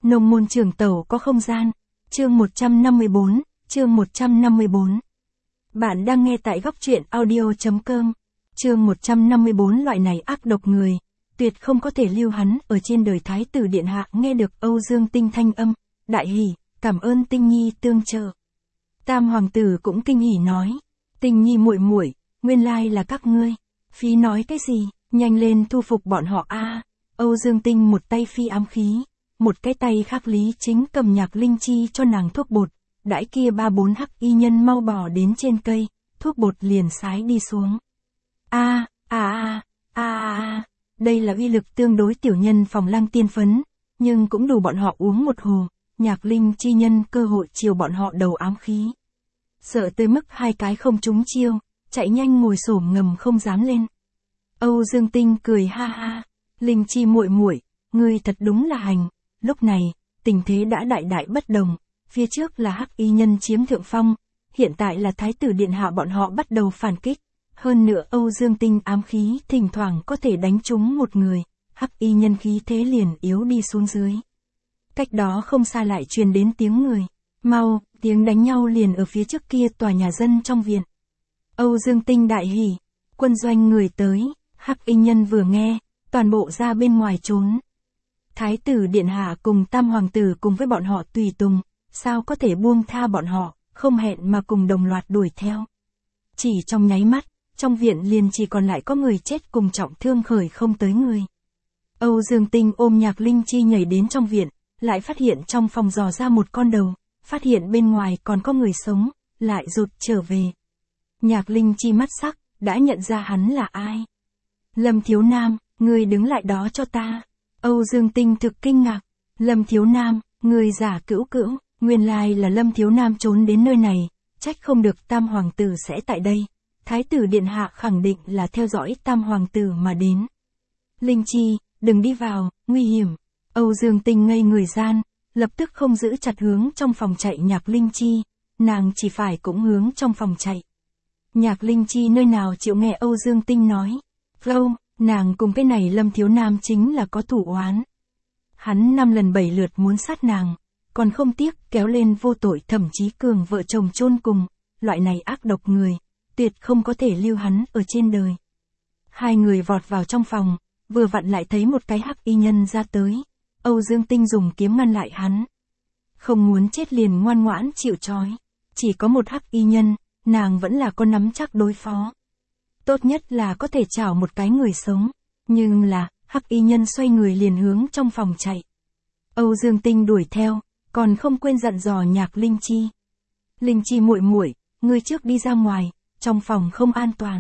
Nông môn trường tẩu có không gian. Chương 154, chương 154. Bạn đang nghe tại góc truyện audio.com. Chương 154. Loại này ác độc người, tuyệt không có thể lưu hắn ở trên đời. Thái tử điện hạ nghe được Âu Dương Tinh thanh âm, đại hỉ, cảm ơn Tinh Nhi tương trợ. Tam hoàng tử cũng kinh hỉ nói, Tinh Nhi muội muội, nguyên lai là các ngươi. Phí nói cái gì, nhanh lên thu phục bọn họ a. Âu Dương Tinh một tay phi ám khí, một cái tay khác Lý Chính cầm Nhạc Linh Chi cho nàng thuốc bột, đãi kia 3-4 hắc y nhân mau bò đến trên cây, thuốc bột liền sái đi xuống. Đây là uy lực tương đối tiểu nhân phòng lang tiên phấn, nhưng cũng đủ bọn họ uống một hồ. Nhạc Linh Chi nhân cơ hội chiều bọn họ đầu ám khí. Sợ tới mức hai cái không trúng chiêu, chạy nhanh ngồi xổm ngầm không dám lên. Âu Dương Tinh cười ha ha, Linh Chi muội muội, ngươi thật đúng là hành. Lúc này, tình thế đã đại bất đồng, phía trước là hắc y nhân chiếm thượng phong, hiện tại là thái tử điện hạ bọn họ bắt đầu phản kích. Hơn nữa Âu Dương Tinh ám khí thỉnh thoảng có thể đánh trúng một người, hắc y nhân khí thế liền yếu đi xuống dưới. Cách đó không xa lại truyền đến tiếng người, mau, tiếng đánh nhau liền ở phía trước kia tòa nhà dân trong viện. Âu Dương Tinh đại hỉ, quân doanh người tới, hắc y nhân vừa nghe, toàn bộ ra bên ngoài trốn. Thái tử điện hạ cùng tam hoàng tử cùng với bọn họ tùy tùng, sao có thể buông tha bọn họ, không hẹn mà cùng đồng loạt đuổi theo. Chỉ trong nháy mắt, trong viện liền chỉ còn lại có người chết cùng trọng thương khởi không tới người. Âu Dương Tinh ôm Nhạc Linh Chi nhảy đến trong viện, lại phát hiện trong phòng dò ra một con đầu, phát hiện bên ngoài còn có người sống, lại rụt trở về. Nhạc Linh Chi mắt sắc, đã nhận ra hắn là ai. Lâm Thiếu Nam, ngươi đứng lại đó cho ta. Âu Dương Tinh thực kinh ngạc. Lâm Thiếu Nam, người giả cữu, nguyên lai là Lâm Thiếu Nam trốn đến nơi này, trách không được tam hoàng tử sẽ tại đây. Thái tử điện hạ khẳng định là theo dõi tam hoàng tử mà đến. Linh Chi, đừng đi vào, nguy hiểm. Âu Dương Tinh ngây người gian, lập tức không giữ chặt hướng trong phòng chạy Nhạc Linh Chi, nàng chỉ phải cũng hướng trong phòng chạy. Nhạc Linh Chi nơi nào chịu nghe Âu Dương Tinh nói. Vô, nàng cùng cái này Lâm Thiếu Nam chính là có thủ oán. Hắn 5 lần 7 lượt muốn sát nàng, còn không tiếc kéo lên vô tội Thẩm Chí Cường vợ chồng chôn cùng, loại này ác độc người, tuyệt không có thể lưu hắn ở trên đời. Hai người vọt vào trong phòng, vừa vặn lại thấy một cái hắc y nhân ra tới. Âu Dương Tinh dùng kiếm ngăn lại hắn. Không muốn chết liền ngoan ngoãn chịu trói. Chỉ có một hắc y nhân, nàng vẫn là có nắm chắc đối phó. Tốt nhất là có thể chảo một cái người sống. Nhưng là, hắc y nhân xoay người liền hướng trong phòng chạy. Âu Dương Tinh đuổi theo, còn không quên dặn dò Nhạc Linh Chi. Linh Chi muội muội, ngươi trước đi ra ngoài, trong phòng không an toàn.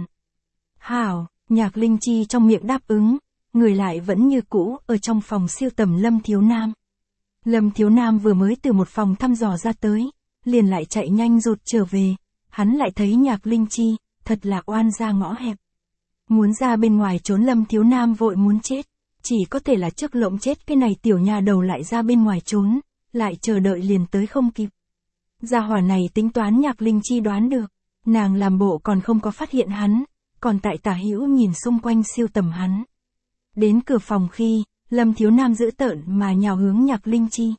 Hảo, Nhạc Linh Chi trong miệng đáp ứng. Người lại vẫn như cũ ở trong phòng siêu tầm Lâm Thiếu Nam. Lâm Thiếu Nam vừa mới từ một phòng thăm dò ra tới, liền lại chạy nhanh rụt trở về. Hắn lại thấy Nhạc Linh Chi, thật là oan ra ngõ hẹp. Muốn ra bên ngoài trốn Lâm Thiếu Nam vội muốn chết, chỉ có thể là trước lộng chết cái này tiểu nhà đầu lại ra bên ngoài trốn, lại chờ đợi liền tới không kịp. Gia hỏa này tính toán Nhạc Linh Chi đoán được, nàng làm bộ còn không có phát hiện hắn, còn tại tả hữu nhìn xung quanh siêu tầm hắn. Đến cửa phòng khi, Lâm Thiếu Nam dữ tợn mà nhào hướng Nhạc Linh Chi.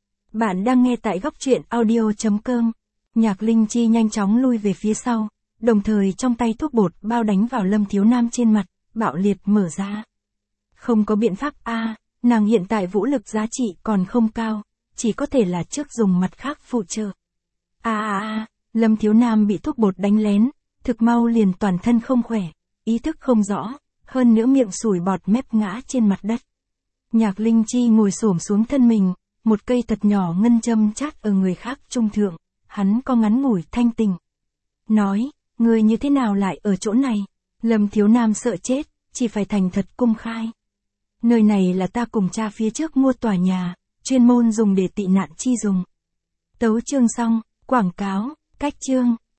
Bạn đang nghe tại góc truyện audio.com. Nhạc Linh Chi nhanh chóng lui về phía sau, đồng thời trong tay thuốc bột bao đánh vào Lâm Thiếu Nam trên mặt, bạo liệt mở ra. Không có biện pháp nàng hiện tại vũ lực giá trị còn không cao, chỉ có thể là trước dùng mặt khác phụ trợ. Lâm Thiếu Nam bị thuốc bột đánh lén, thực mau liền toàn thân không khỏe, ý thức không rõ. Hơn nữa miệng sủi bọt mép ngã trên mặt đất. Nhạc Linh Chi ngồi xổm xuống thân mình, một cây thật nhỏ ngân châm chát ở người khác trung thượng, hắn có ngắn ngủi thanh tình. Nói, người như thế nào lại ở chỗ này? Lâm Thiếu Nam sợ chết, chỉ phải thành thật cung khai. Nơi này là ta cùng cha phía trước mua tòa nhà, chuyên môn dùng để tị nạn chi dùng. Tấu chương xong, quảng cáo, cách chương.